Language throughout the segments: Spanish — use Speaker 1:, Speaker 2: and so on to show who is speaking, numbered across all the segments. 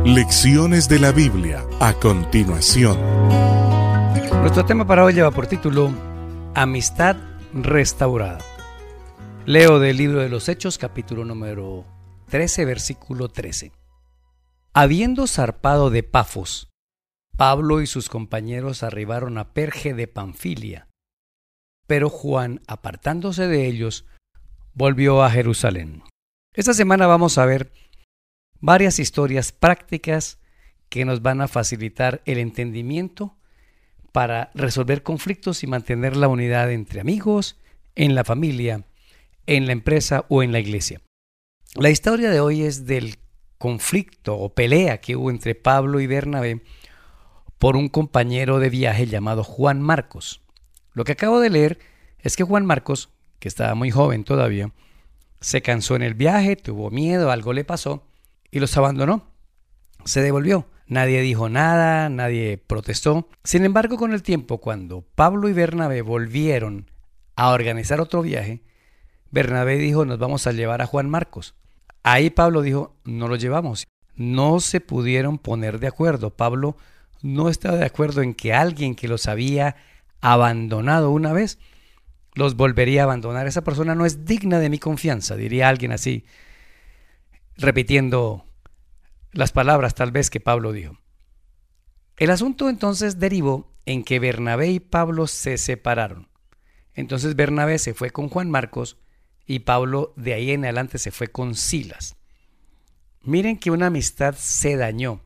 Speaker 1: Lecciones de la Biblia a continuación.
Speaker 2: Nuestro tema para hoy lleva por título Amistad restaurada. Leo del libro de los Hechos, capítulo número 13, versículo 13. Habiendo zarpado de Pafos, Pablo y sus compañeros arribaron a Perge de Panfilia, pero Juan, apartándose de ellos, volvió a Jerusalén. Esta semana vamos a ver varias historias prácticas que nos van a facilitar el entendimiento para resolver conflictos y mantener la unidad entre amigos, en la familia, en la empresa o en la iglesia. La historia de hoy es del conflicto o pelea que hubo entre Pablo y Bernabé por un compañero de viaje llamado Juan Marcos. Lo que acabo de leer es que Juan Marcos, que estaba muy joven todavía, se cansó en el viaje, tuvo miedo, algo le pasó y los abandonó. Se devolvió. Nadie dijo nada, nadie protestó. Sin embargo, con el tiempo, cuando Pablo y Bernabé volvieron a organizar otro viaje, Bernabé dijo: nos vamos a llevar a Juan Marcos. Ahí Pablo dijo: no lo llevamos. No se pudieron poner de acuerdo. Pablo no estaba de acuerdo en que alguien que los había abandonado una vez los volvería a abandonar. Esa persona no es digna de mi confianza, diría alguien así, repitiendo las palabras tal vez que Pablo dijo. El asunto entonces derivó en que Bernabé y Pablo se separaron. Entonces Bernabé se fue con Juan Marcos y Pablo de ahí en adelante se fue con Silas. Miren que una amistad se dañó.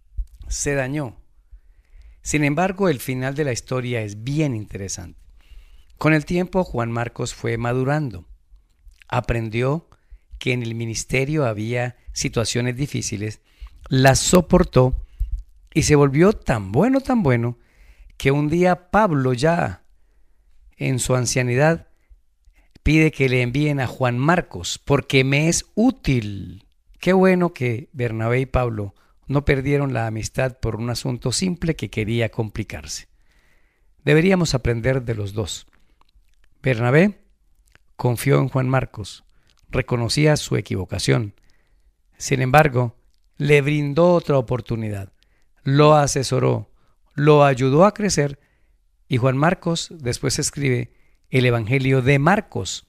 Speaker 2: Sin embargo, el final de la historia es bien interesante. Con el tiempo, Juan Marcos fue madurando. Aprendió que en el ministerio había situaciones difíciles, las soportó y se volvió tan bueno, que un día Pablo, ya en su ancianidad, pide que le envíen a Juan Marcos porque me es útil. Qué bueno que Bernabé y Pablo no perdieron la amistad por un asunto simple que quería complicarse. Deberíamos aprender de los dos. Bernabé confió en Juan Marcos, reconocía su equivocación. Sin embargo, le brindó otra oportunidad, lo asesoró, lo ayudó a crecer y Juan Marcos después escribe el Evangelio de Marcos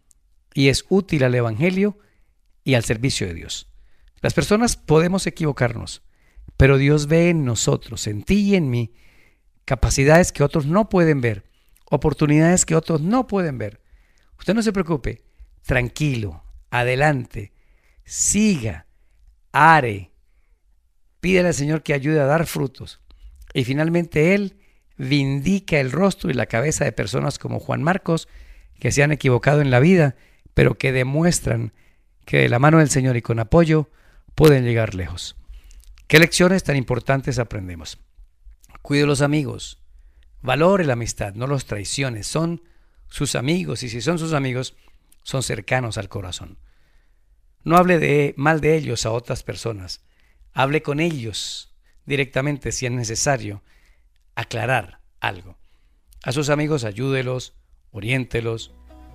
Speaker 2: y es útil al Evangelio y al servicio de Dios. Las personas podemos equivocarnos, pero Dios ve en nosotros, en ti y en mí, capacidades que otros no pueden ver, oportunidades que otros no pueden ver. Usted no se preocupe, tranquilo, adelante, siga, are, pídele al Señor que ayude a dar frutos. Y finalmente Él vindica el rostro y la cabeza de personas como Juan Marcos, que se han equivocado en la vida, pero que demuestran que de la mano del Señor y con apoyo pueden llegar lejos. ¿Qué lecciones tan importantes aprendemos? Cuide los amigos, valore la amistad, no los traiciones, son sus amigos y si son sus amigos, son cercanos al corazón. No hable mal de ellos a otras personas, hable con ellos directamente si es necesario aclarar algo. A sus amigos ayúdelos, oriéntelos,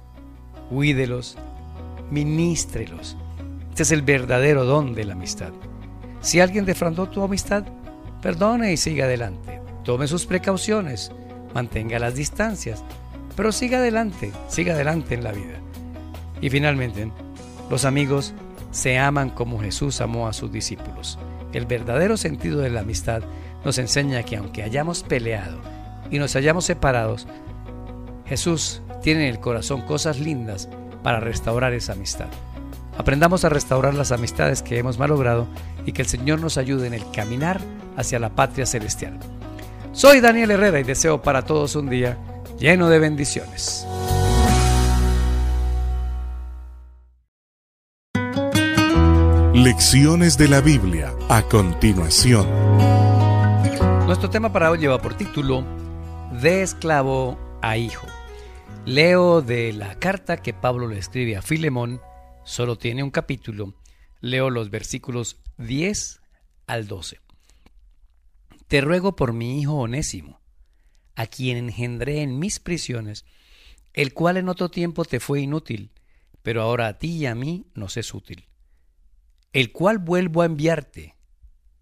Speaker 2: cuídelos, ministrelos. Este es el verdadero don de la amistad. Si alguien defraudó tu amistad, perdone y siga adelante. Tome sus precauciones, mantenga las distancias, pero siga adelante en la vida. Y finalmente, los amigos se aman como Jesús amó a sus discípulos. El verdadero sentido de la amistad nos enseña que aunque hayamos peleado y nos hayamos separados, Jesús tiene en el corazón cosas lindas para restaurar esa amistad. Aprendamos a restaurar las amistades que hemos malogrado y que el Señor nos ayude en el caminar hacia la patria celestial. Soy Daniel Herrera y deseo para todos un día lleno de bendiciones.
Speaker 1: Lecciones de la Biblia a continuación.
Speaker 2: Nuestro tema para hoy lleva por título De esclavo a hijo. Leo de la carta que Pablo le escribe a Filemón, solo tiene un capítulo. Leo los versículos 10 al 12. Te ruego por mi hijo Onésimo, a quien engendré en mis prisiones, el cual en otro tiempo te fue inútil, pero ahora a ti y a mí nos es útil, el cual vuelvo a enviarte,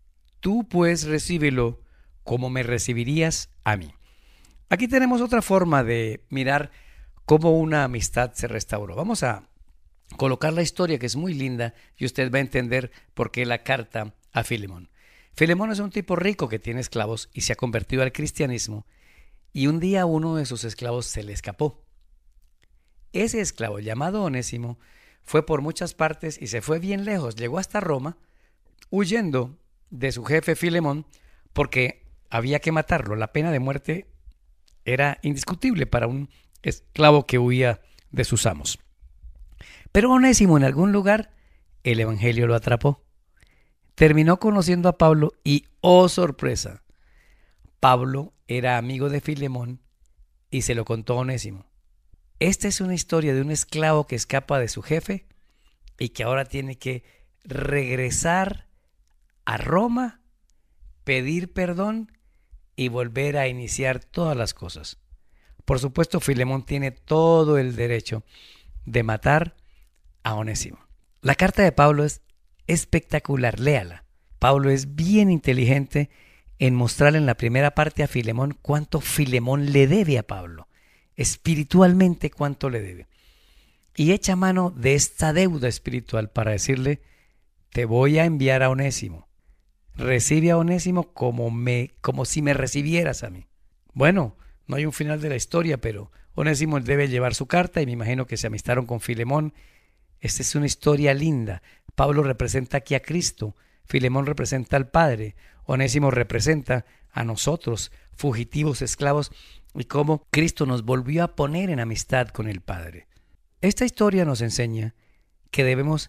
Speaker 2: Tú pues recíbelo como me recibirías a mí. Aquí tenemos otra forma de mirar cómo una amistad se restauró. Vamos a colocar la historia, que es muy linda, y usted va a entender por qué la carta a Filemón. Filemón es un tipo rico que tiene esclavos y se ha convertido al cristianismo, y un día uno de sus esclavos se le escapó. Ese esclavo, llamado Onésimo, fue por muchas partes y se fue bien lejos. Llegó hasta Roma, huyendo de su jefe Filemón, porque había que matarlo. La pena de muerte era indiscutible para un esclavo que huía de sus amos. Pero Onésimo, en algún lugar, el evangelio lo atrapó. Terminó conociendo a Pablo y, ¡oh sorpresa!, Pablo era amigo de Filemón y se lo contó a Onésimo. Esta es una historia de un esclavo que escapa de su jefe y que ahora tiene que regresar a Roma, pedir perdón y volver a iniciar todas las cosas. Por supuesto, Filemón tiene todo el derecho de matar a Onésimo. La carta de Pablo es espectacular, léala. Pablo es bien inteligente en mostrarle en la primera parte a Filemón cuánto Filemón le debe a Pablo, espiritualmente cuánto le debe. Y echa mano de esta deuda espiritual para decirle: te voy a enviar a Onésimo. Recibe a Onésimo como si me recibieras a mí. Bueno, no hay un final de la historia, pero Onésimo debe llevar su carta y me imagino que se amistaron con Filemón. Esta es una historia linda. Pablo representa aquí a Cristo, Filemón representa al Padre, Onésimo representa a nosotros, fugitivos esclavos, y cómo Cristo nos volvió a poner en amistad con el Padre. Esta historia nos enseña que debemos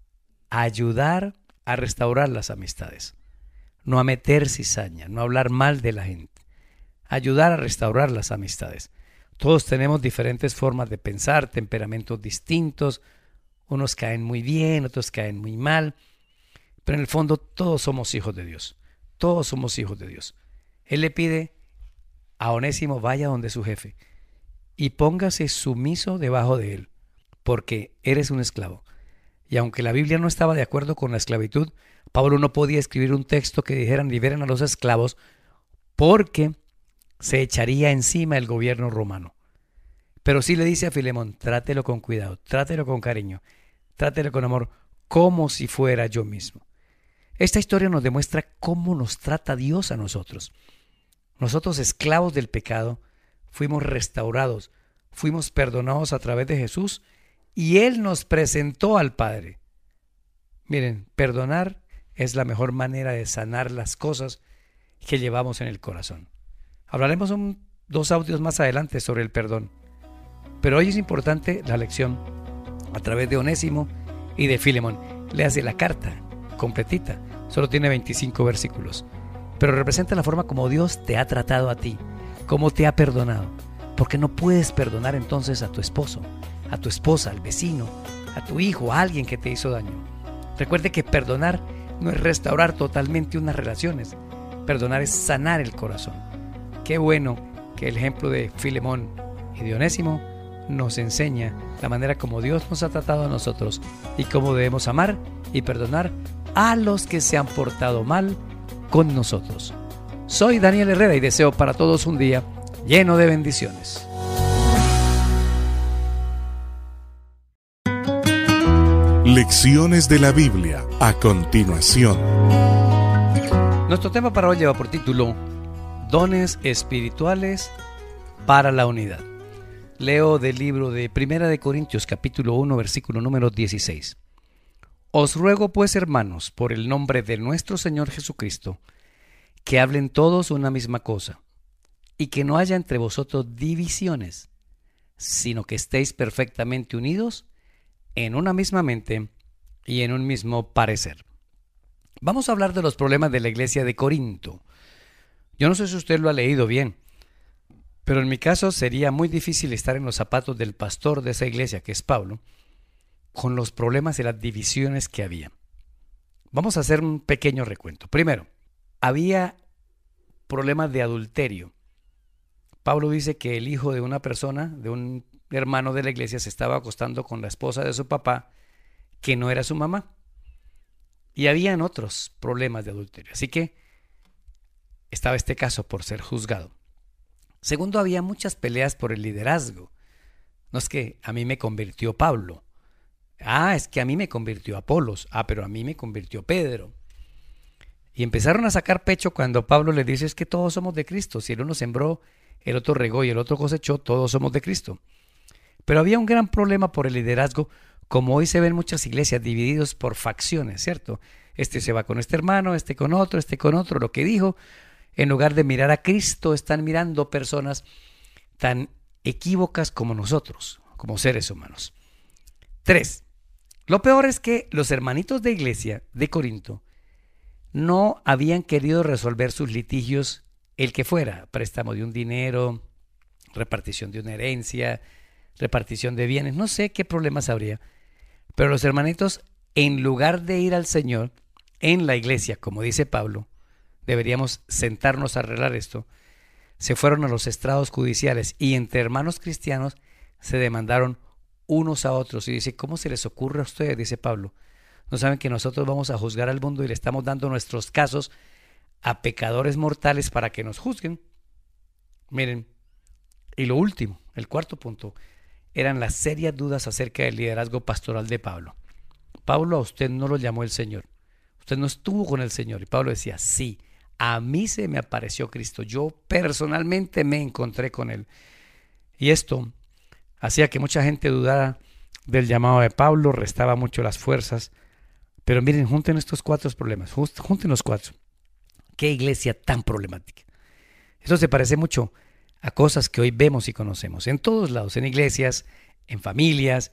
Speaker 2: ayudar a restaurar las amistades, no a meter cizaña, no a hablar mal de la gente, ayudar a restaurar las amistades. Todos tenemos diferentes formas de pensar, temperamentos distintos, unos caen muy bien, otros caen muy mal, pero en el fondo todos somos hijos de Dios, todos somos hijos de Dios. Él le pide a Onésimo: vaya donde su jefe y póngase sumiso debajo de él, porque eres un esclavo. Y aunque la Biblia no estaba de acuerdo con la esclavitud, Pablo no podía escribir un texto que dijera liberen a los esclavos, porque se echaría encima el gobierno romano. Pero sí le dice a Filemón: trátelo con cuidado, trátelo con cariño, trátelo con amor, como si fuera yo mismo. Esta historia nos demuestra cómo nos trata Dios a nosotros. Nosotros, esclavos del pecado, fuimos restaurados, fuimos perdonados a través de Jesús y Él nos presentó al Padre. Miren, perdonar es la mejor manera de sanar las cosas que llevamos en el corazón. Hablaremos 2 audios más adelante sobre el perdón. Pero hoy es importante la lección a través de Onésimo y de Filemón. Léase la carta completita, solo tiene 25 versículos, pero representa la forma como Dios te ha tratado a ti, cómo te ha perdonado. Porque no puedes perdonar entonces a tu esposo, a tu esposa, al vecino, a tu hijo, a alguien que te hizo daño. Recuerde que perdonar no es restaurar totalmente unas relaciones, perdonar es sanar el corazón. Qué bueno que el ejemplo de Filemón y de Onésimo nos enseña la manera como Dios nos ha tratado a nosotros y cómo debemos amar y perdonar a los que se han portado mal con nosotros. Soy Daniel Herrera y deseo para todos un día lleno de bendiciones.
Speaker 1: Lecciones de la Biblia a continuación.
Speaker 2: Nuestro tema para hoy lleva por título Dones espirituales para la unidad. Leo del libro de Primera de Corintios capítulo 1 versículo número 16. Os ruego pues, hermanos, por el nombre de nuestro Señor Jesucristo, que hablen todos una misma cosa, y que no haya entre vosotros divisiones, sino que estéis perfectamente unidos en una misma mente y en un mismo parecer. Vamos a hablar de los problemas de la iglesia de Corinto. Yo no sé si usted lo ha leído bien, pero en mi caso sería muy difícil estar en los zapatos del pastor de esa iglesia, que es Pablo, con los problemas y las divisiones que había. Vamos a hacer un pequeño recuento. Primero, había problemas de adulterio. Pablo dice que el hijo de una persona, de un hermano de la iglesia, se estaba acostando con la esposa de su papá, que no era su mamá. Y habían otros problemas de adulterio. Así que estaba este caso por ser juzgado. Segundo, había muchas peleas por el liderazgo. No es que a mí me convirtió Pablo. Es que a mí me convirtió Apolos. Pero a mí me convirtió Pedro. Y empezaron a sacar pecho cuando Pablo le dice, es que todos somos de Cristo. Si el uno sembró, el otro regó y el otro cosechó, todos somos de Cristo. Pero había un gran problema por el liderazgo, como hoy se ven muchas iglesias divididos por facciones, ¿cierto? Este se va con este hermano, este con otro, lo que dijo. En lugar de mirar a Cristo, están mirando personas tan equívocas como nosotros, como seres humanos. 3. Lo peor es que los hermanitos de iglesia de Corinto no habían querido resolver sus litigios, el que fuera, préstamo de un dinero, repartición de una herencia, repartición de bienes, no sé qué problemas habría, pero los hermanitos, en lugar de ir al Señor en la iglesia, como dice Pablo, deberíamos sentarnos a arreglar esto, se fueron a los estrados judiciales y entre hermanos cristianos se demandaron unos a otros. Y dice, ¿cómo se les ocurre a ustedes? Dice Pablo. ¿No saben que nosotros vamos a juzgar al mundo y le estamos dando nuestros casos a pecadores mortales para que nos juzguen? Miren, y lo último, el cuarto punto, eran las serias dudas acerca del liderazgo pastoral de Pablo. Pablo, a usted no lo llamó el Señor. Usted no estuvo con el Señor. Y Pablo decía, sí, a mí se me apareció Cristo. Yo personalmente me encontré con Él. Y esto hacía que mucha gente dudara del llamado de Pablo, restaba mucho las fuerzas. Pero miren, junten estos 4 problemas, junten los 4. Qué iglesia tan problemática. Eso se parece mucho a cosas que hoy vemos y conocemos en todos lados, en iglesias, en familias,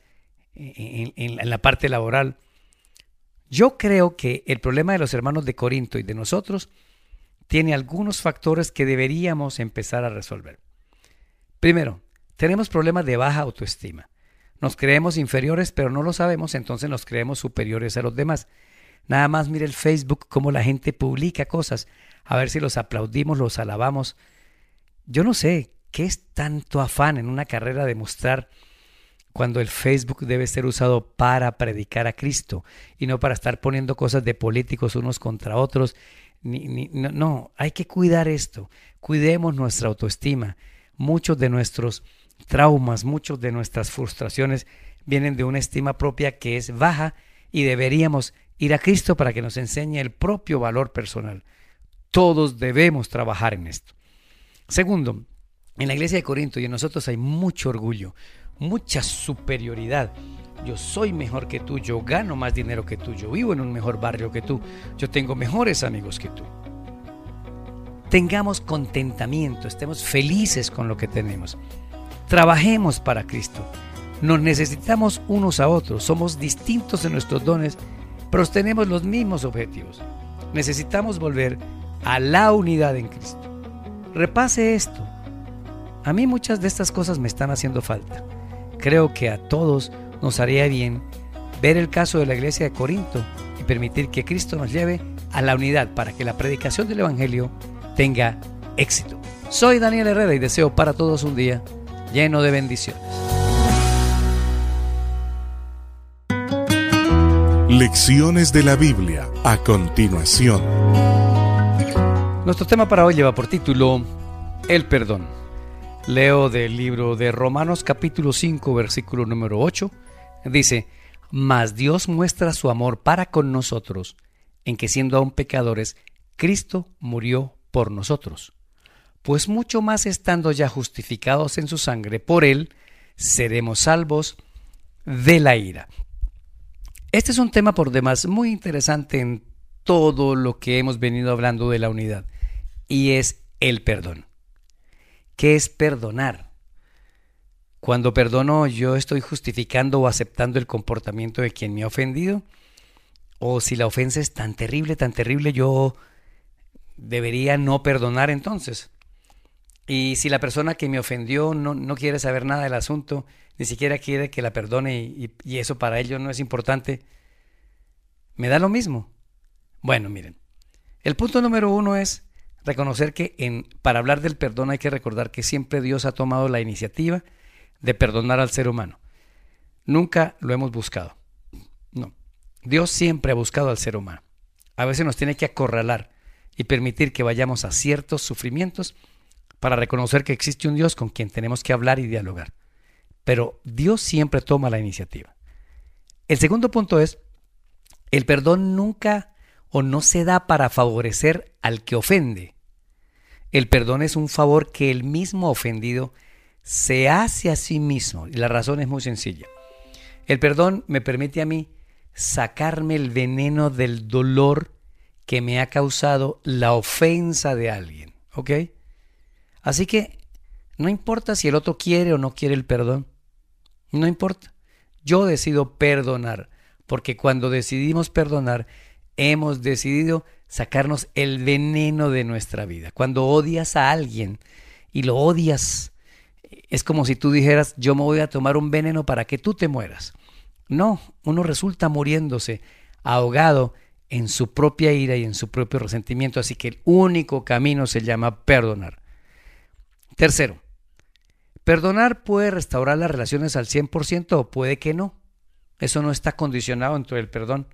Speaker 2: en la parte laboral. Yo creo que el problema de los hermanos de Corinto y de nosotros tiene algunos factores que deberíamos empezar a resolver. Primero, tenemos problemas de baja autoestima. Nos creemos inferiores, pero no lo sabemos, entonces nos creemos superiores a los demás. Nada más mire el Facebook, cómo la gente publica cosas, a ver si los aplaudimos, los alabamos. Yo no sé, ¿qué es tanto afán en una carrera de mostrar cuando el Facebook debe ser usado para predicar a Cristo y no para estar poniendo cosas de políticos unos contra otros? No, hay que cuidar esto. Cuidemos nuestra autoestima. Muchos de nuestros traumas, muchas de nuestras frustraciones vienen de una estima propia que es baja y deberíamos ir a Cristo para que nos enseñe el propio valor personal. Todos debemos trabajar en esto. Segundo, en la iglesia de Corinto y en nosotros hay mucho orgullo, mucha superioridad. Yo soy mejor que tú, yo gano más dinero que tú, yo vivo en un mejor barrio que tú, yo tengo mejores amigos que tú. Tengamos contentamiento, estemos felices con lo que tenemos. Trabajemos para Cristo. Nos necesitamos unos a otros, somos distintos en nuestros dones, pero tenemos los mismos objetivos. Necesitamos volver a la unidad en Cristo. Repase esto. A mí muchas de estas cosas me están haciendo falta. Creo que a todos nos haría bien ver el caso de la iglesia de Corinto y permitir que Cristo nos lleve a la unidad para que la predicación del Evangelio tenga éxito. Soy Daniel Herrera y deseo para todos un día lleno de bendiciones.
Speaker 1: Lecciones de la Biblia a continuación.
Speaker 2: Nuestro tema para hoy lleva por título El perdón. Leo del libro de Romanos capítulo 5 versículo número 8. Dice, mas Dios muestra su amor para con nosotros, en que siendo aún pecadores, Cristo murió por nosotros. Pues mucho más estando ya justificados en su sangre, por Él seremos salvos de la ira. Este es un tema por demás muy interesante en todo lo que hemos venido hablando de la unidad, y es el perdón. ¿Qué es perdonar? Cuando perdono, ¿yo estoy justificando o aceptando el comportamiento de quien me ha ofendido? ¿O si la ofensa es tan terrible, yo debería no perdonar entonces? Y si la persona que me ofendió no quiere saber nada del asunto, ni siquiera quiere que la perdone y eso para ellos no es importante, ¿me da lo mismo? Bueno, miren, el punto número 1 es reconocer que para hablar del perdón hay que recordar que siempre Dios ha tomado la iniciativa de perdonar al ser humano. Nunca lo hemos buscado. No, Dios siempre ha buscado al ser humano. a veces nos tiene que acorralar y permitir que vayamos a ciertos sufrimientos para reconocer que existe un Dios con quien tenemos que hablar y dialogar. Pero Dios siempre toma la iniciativa. El segundo punto es, el perdón nunca o no se da para favorecer al que ofende. El perdón es un favor que el mismo ofendido se hace a sí mismo. Y la razón es muy sencilla. El perdón me permite a mí sacarme el veneno del dolor que me ha causado la ofensa de alguien. ¿Ok? Así que no importa si el otro quiere o no quiere el perdón. No importa. Yo decido perdonar, porque cuando decidimos perdonar, hemos decidido sacarnos el veneno de nuestra vida. Cuando odias a alguien y lo odias, es como si tú dijeras, yo me voy a tomar un veneno para que tú te mueras. No, uno resulta muriéndose, ahogado en su propia ira y en su propio resentimiento. Así que el único camino se llama perdonar. Tercero, perdonar puede restaurar las relaciones al 100% o puede que no. Eso no está condicionado dentro del perdón.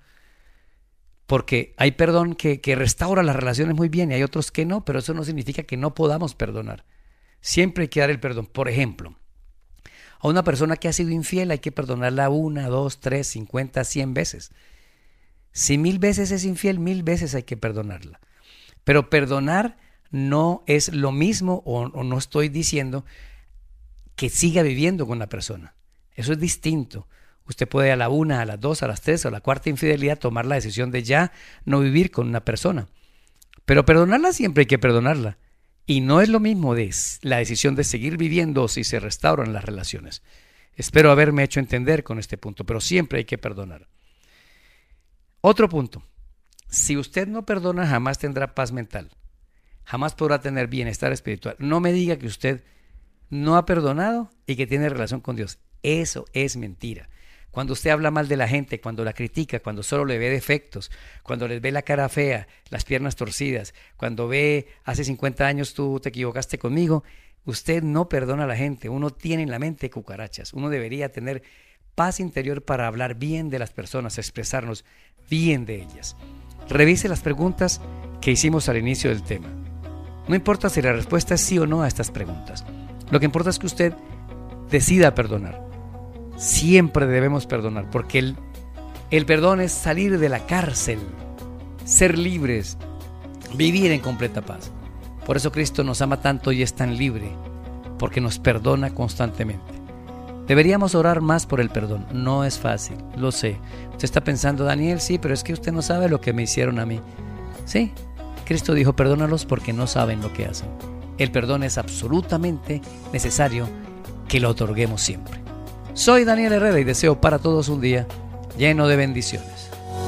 Speaker 2: Porque hay perdón que restaura las relaciones muy bien y hay otros que no, pero eso no significa que no podamos perdonar. Siempre hay que dar el perdón. Por ejemplo, a una persona que ha sido infiel hay que perdonarla 1, 2, 3, 50, 100 veces. Si 1000 veces es infiel, 1000 veces hay que perdonarla. Pero perdonar no es lo mismo o no estoy diciendo que siga viviendo con la persona. Eso es distinto. Usted puede a la 1, a las 2, a las 3 o a la cuarta infidelidad tomar la decisión de ya no vivir con una persona. Pero perdonarla siempre hay que perdonarla. Y no es lo mismo de la decisión de seguir viviendo si se restauran las relaciones. Espero haberme hecho entender con este punto, pero siempre hay que perdonar. Otro punto. Si usted no perdona, jamás tendrá paz mental. Jamás podrá tener bienestar espiritual. No me diga que usted no ha perdonado y que tiene relación con Dios. Eso es mentira. Cuando usted habla mal de la gente, cuando la critica, cuando solo le ve defectos, cuando les ve la cara fea, las piernas torcidas, cuando ve hace 50 años tú te equivocaste conmigo, usted no perdona a la gente. Uno tiene en la mente cucarachas. Uno debería tener paz interior para hablar bien de las personas, expresarnos bien de ellas. Revise las preguntas que hicimos al inicio del tema. No importa si la respuesta es sí o no a estas preguntas. Lo que importa es que usted decida perdonar. Siempre debemos perdonar, porque el perdón es salir de la cárcel, ser libres, vivir en completa paz. Por eso Cristo nos ama tanto y es tan libre, porque nos perdona constantemente. Deberíamos orar más por el perdón. No es fácil, lo sé. Usted está pensando, Daniel, sí, pero es que usted no sabe lo que me hicieron a mí. Sí, Cristo dijo, perdónalos porque no saben lo que hacen. El perdón es absolutamente necesario que lo otorguemos siempre. Soy Daniel Herrera y deseo para todos un día lleno de bendiciones.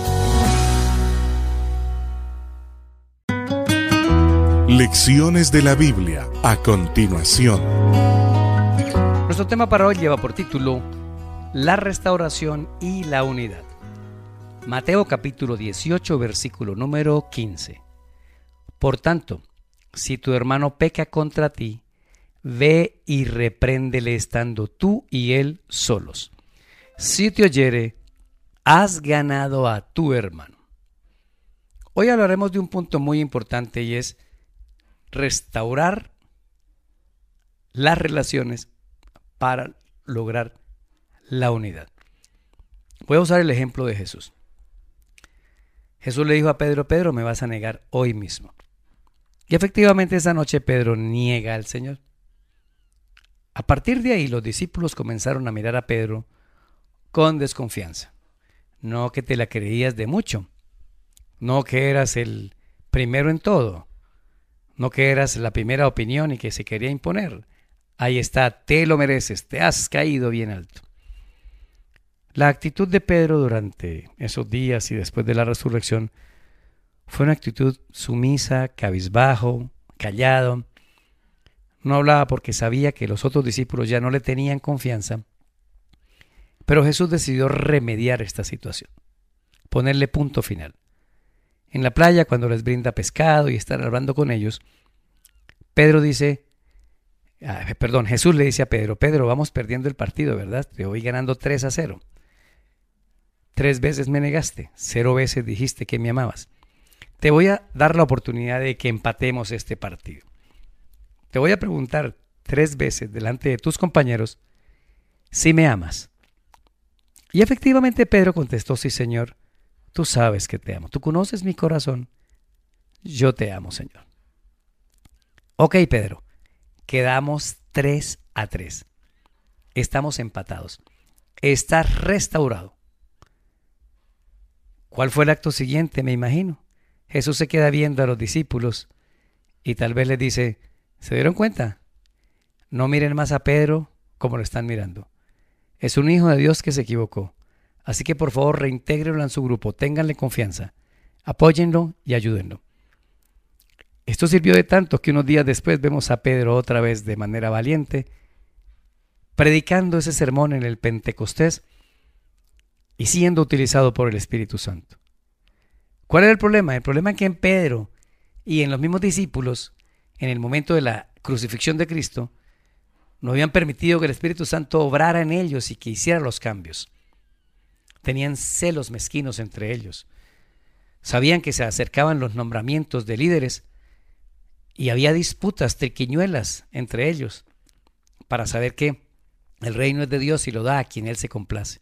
Speaker 1: Lecciones de la Biblia a continuación.
Speaker 2: Nuestro tema para hoy lleva por título La restauración y la unidad. Mateo capítulo 18, versículo número 15. Por tanto, si tu hermano peca contra ti, ve y repréndele estando tú y él solos. Si te oyere, has ganado a tu hermano. Hoy hablaremos de un punto muy importante y es restaurar las relaciones para lograr la unidad. Voy a usar el ejemplo de Jesús. Jesús le dijo a Pedro, Pedro, me vas a negar hoy mismo. Y efectivamente esa noche Pedro niega al Señor. A partir de ahí los discípulos comenzaron a mirar a Pedro con desconfianza. No que te la creías de mucho, no que eras el primero en todo, no que eras la primera opinión y que se quería imponer. Ahí está, te lo mereces, te has caído bien alto. La actitud de Pedro durante esos días y después de la resurrección fue una actitud sumisa, cabizbajo, callado. No hablaba porque sabía que los otros discípulos ya no le tenían confianza. Pero Jesús decidió remediar esta situación, ponerle punto final. En la playa, cuando les brinda pescado y están hablando con ellos, Jesús le dice a Pedro, Pedro, vamos perdiendo el partido, ¿verdad? Te voy ganando 3-0. 3 veces me negaste, 0 veces dijiste que me amabas. te voy a dar la oportunidad de que empatemos este partido. Te voy a preguntar 3 veces delante de tus compañeros si me amas. Y efectivamente Pedro contestó: sí, Señor, tú sabes que te amo. Tú conoces mi corazón. Yo te amo, Señor. Ok, Pedro, quedamos 3-3. Estamos empatados. Estás restaurado. ¿Cuál fue el acto siguiente? Me imagino. Jesús se queda viendo a los discípulos y tal vez les dice: ¿se dieron cuenta? No miren más a Pedro como lo están mirando. Es un hijo de Dios que se equivocó. Así que por favor reintégrenlo en su grupo, ténganle confianza, apóyenlo y ayúdenlo. Esto sirvió de tanto que unos días después vemos a Pedro otra vez de manera valiente, predicando ese sermón en el Pentecostés y siendo utilizado por el Espíritu Santo. ¿Cuál era el problema? El problema es que en Pedro y en los mismos discípulos, en el momento de la crucifixión de Cristo, no habían permitido que el Espíritu Santo obrara en ellos y que hiciera los cambios. Tenían celos mezquinos entre ellos. Sabían que se acercaban los nombramientos de líderes y había disputas, triquiñuelas entre ellos para saber que el reino es de Dios y lo da a quien Él se complace.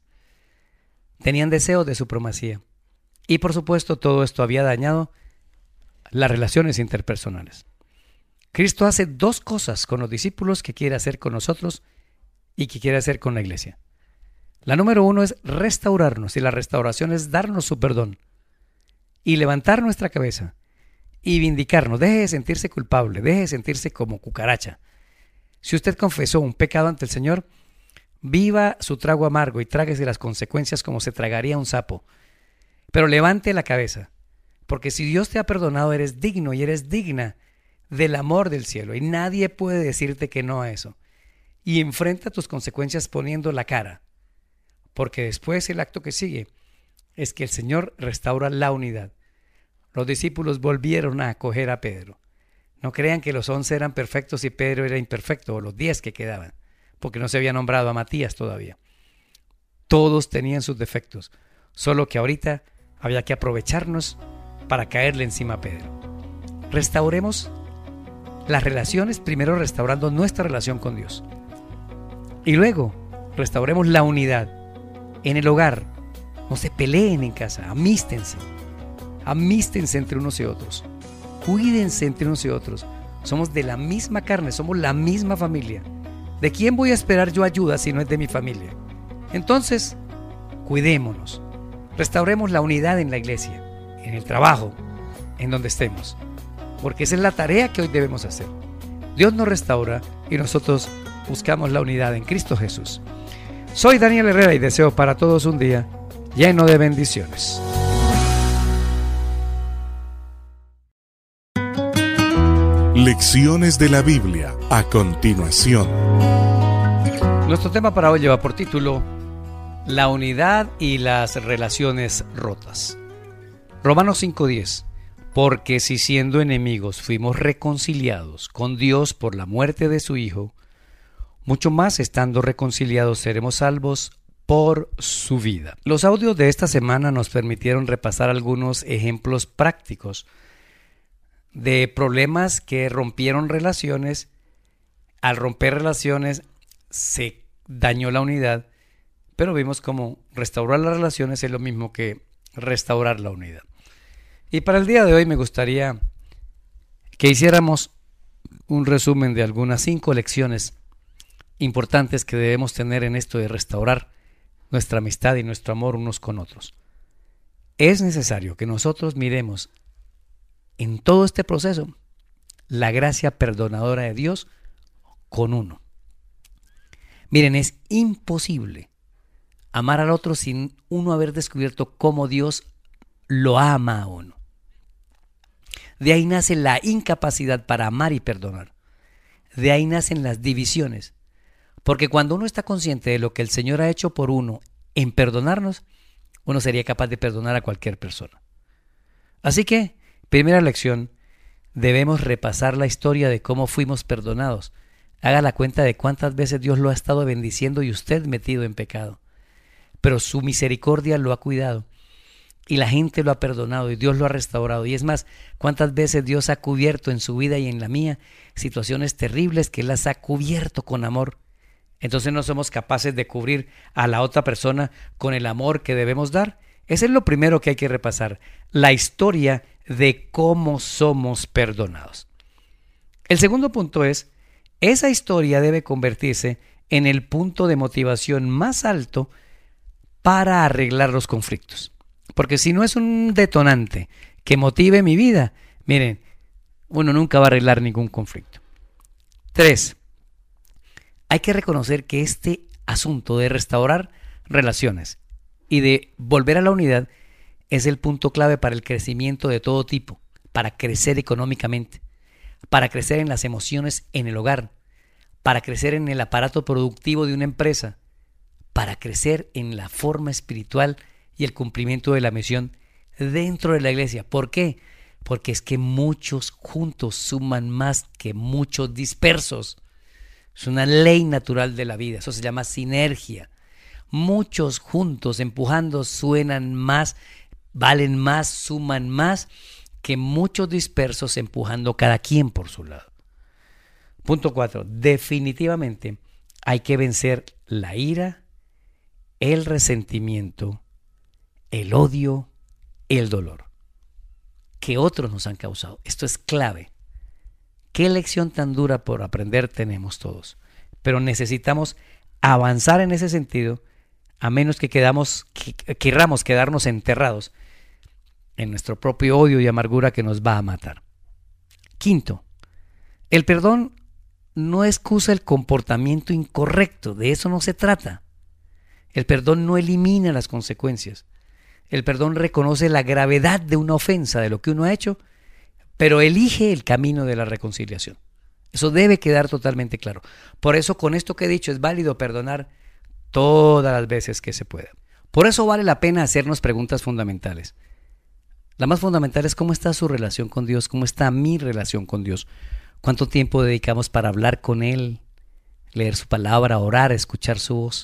Speaker 2: Tenían deseo de supremacía. Y por supuesto todo esto había dañado las relaciones interpersonales. Cristo hace 2 cosas con los discípulos que quiere hacer con nosotros y que quiere hacer con la iglesia. La número 1 es restaurarnos, y la restauración es darnos su perdón y levantar nuestra cabeza y vindicarnos. Deje de sentirse culpable, deje de sentirse como cucaracha. Si usted confesó un pecado ante el Señor, viva su trago amargo y tráguese las consecuencias como se tragaría un sapo. Pero levante la cabeza, porque si Dios te ha perdonado, eres digno y eres digna del amor del cielo, y nadie puede decirte que no a eso. Y enfrenta tus consecuencias poniendo la cara, porque después el acto que sigue es que el Señor restaura la unidad. Los discípulos volvieron a acoger a Pedro. No crean que los 11 eran perfectos y Pedro era imperfecto, o los 10 que quedaban, porque no se había nombrado a Matías todavía. Todos tenían sus defectos, solo que ahorita había que aprovecharnos para caerle encima a Pedro. Restauremos las relaciones, primero restaurando nuestra relación con Dios. Y luego restauremos la unidad en el hogar. No se peleen en casa, amístense. Amístense entre unos y otros. Cuídense entre unos y otros. Somos de la misma carne, somos la misma familia. ¿De quién voy a esperar yo ayuda si no es de mi familia? Entonces, cuidémonos. Restauremos la unidad en la iglesia, en el trabajo, en donde estemos. Porque esa es la tarea que hoy debemos hacer. Dios nos restaura y nosotros buscamos la unidad en Cristo Jesús. Soy Daniel Herrera y deseo para todos un día lleno de bendiciones.
Speaker 1: Lecciones de la Biblia a continuación.
Speaker 2: Nuestro tema para hoy lleva por título La unidad y las relaciones rotas. Romanos 5:10. Porque si siendo enemigos fuimos reconciliados con Dios por la muerte de su Hijo, mucho más estando reconciliados seremos salvos por su vida. Los audios de esta semana nos permitieron repasar algunos ejemplos prácticos de problemas que rompieron relaciones. Al romper relaciones se dañó la unidad, pero vimos cómo restaurar las relaciones es lo mismo que restaurar la unidad. Y para el día de hoy me gustaría que hiciéramos un resumen de algunas 5 lecciones importantes que debemos tener en esto de restaurar nuestra amistad y nuestro amor unos con otros. Es necesario que nosotros miremos en todo este proceso la gracia perdonadora de Dios con uno. Miren, es imposible amar al otro sin uno haber descubierto cómo Dios lo ama a uno. De ahí nace la incapacidad para amar y perdonar. De ahí nacen las divisiones. Porque cuando uno está consciente de lo que el Señor ha hecho por uno en perdonarnos, uno sería capaz de perdonar a cualquier persona. Así que, primera lección, debemos repasar la historia de cómo fuimos perdonados. Haga la cuenta de cuántas veces Dios lo ha estado bendiciendo y usted metido en pecado. Pero su misericordia lo ha cuidado. y la gente lo ha perdonado y Dios lo ha restaurado. Y es más, ¿cuántas veces Dios ha cubierto en su vida y en la mía situaciones terribles que Él las ha cubierto con amor? Entonces no somos capaces de cubrir a la otra persona con el amor que debemos dar. Ese es lo primero que hay que repasar, la historia de cómo somos perdonados. El segundo punto es, esa historia debe convertirse en el punto de motivación más alto para arreglar los conflictos. Porque si no es un detonante que motive mi vida, miren, uno nunca va a arreglar ningún conflicto. 3. Hay que reconocer que este asunto de restaurar relaciones y de volver a la unidad es el punto clave para el crecimiento de todo tipo, para crecer económicamente, para crecer en las emociones en el hogar, para crecer en el aparato productivo de una empresa, para crecer en la forma espiritual y el cumplimiento de la misión dentro de la iglesia. ¿Por qué? Porque es que muchos juntos suman más que muchos dispersos. Es una ley natural de la vida, eso se llama sinergia. Muchos juntos empujando suenan más, valen más, suman más que muchos dispersos empujando cada quien por su lado. Punto 4. Definitivamente hay que vencer la ira, el resentimiento, el odio, el dolor que otros nos han causado. Esto es clave. Qué lección tan dura por aprender tenemos todos. Pero necesitamos avanzar en ese sentido, a menos que querramos quedarnos enterrados en nuestro propio odio y amargura que nos va a matar. 5. El perdón no excusa el comportamiento incorrecto, de eso no se trata. El perdón no elimina las consecuencias. El perdón reconoce la gravedad de una ofensa, de lo que uno ha hecho, pero elige el camino de la reconciliación. Eso debe quedar totalmente claro. Por eso, con esto que he dicho, es válido perdonar todas las veces que se pueda. Por eso vale la pena hacernos preguntas fundamentales. La más fundamental es cómo está su relación con Dios, cómo está mi relación con Dios, cuánto tiempo dedicamos para hablar con Él, leer su palabra, orar, escuchar su voz.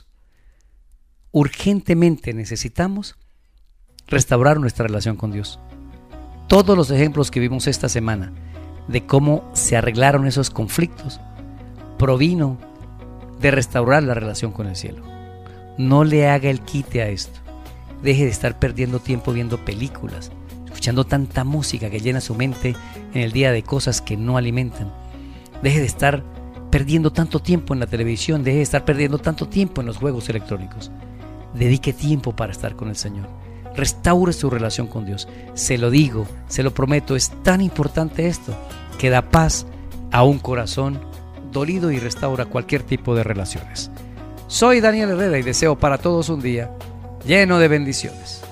Speaker 2: Urgentemente necesitamos restaurar nuestra relación con Dios. Todos los ejemplos que vimos esta semana de cómo se arreglaron esos conflictos provino de restaurar la relación con el cielo. No le haga el quite a esto. Deje de estar perdiendo tiempo viendo películas, escuchando tanta música que llena su mente en el día de cosas que no alimentan. Deje de estar perdiendo tanto tiempo en la televisión, deje de estar perdiendo tanto tiempo en los juegos electrónicos. Dedique tiempo para estar con el Señor. Restaure su relación con Dios. Se lo digo, se lo prometo, es tan importante esto que da paz a un corazón dolido y restaura cualquier tipo de relaciones. Soy Daniel Herrera y deseo para todos un día lleno de bendiciones.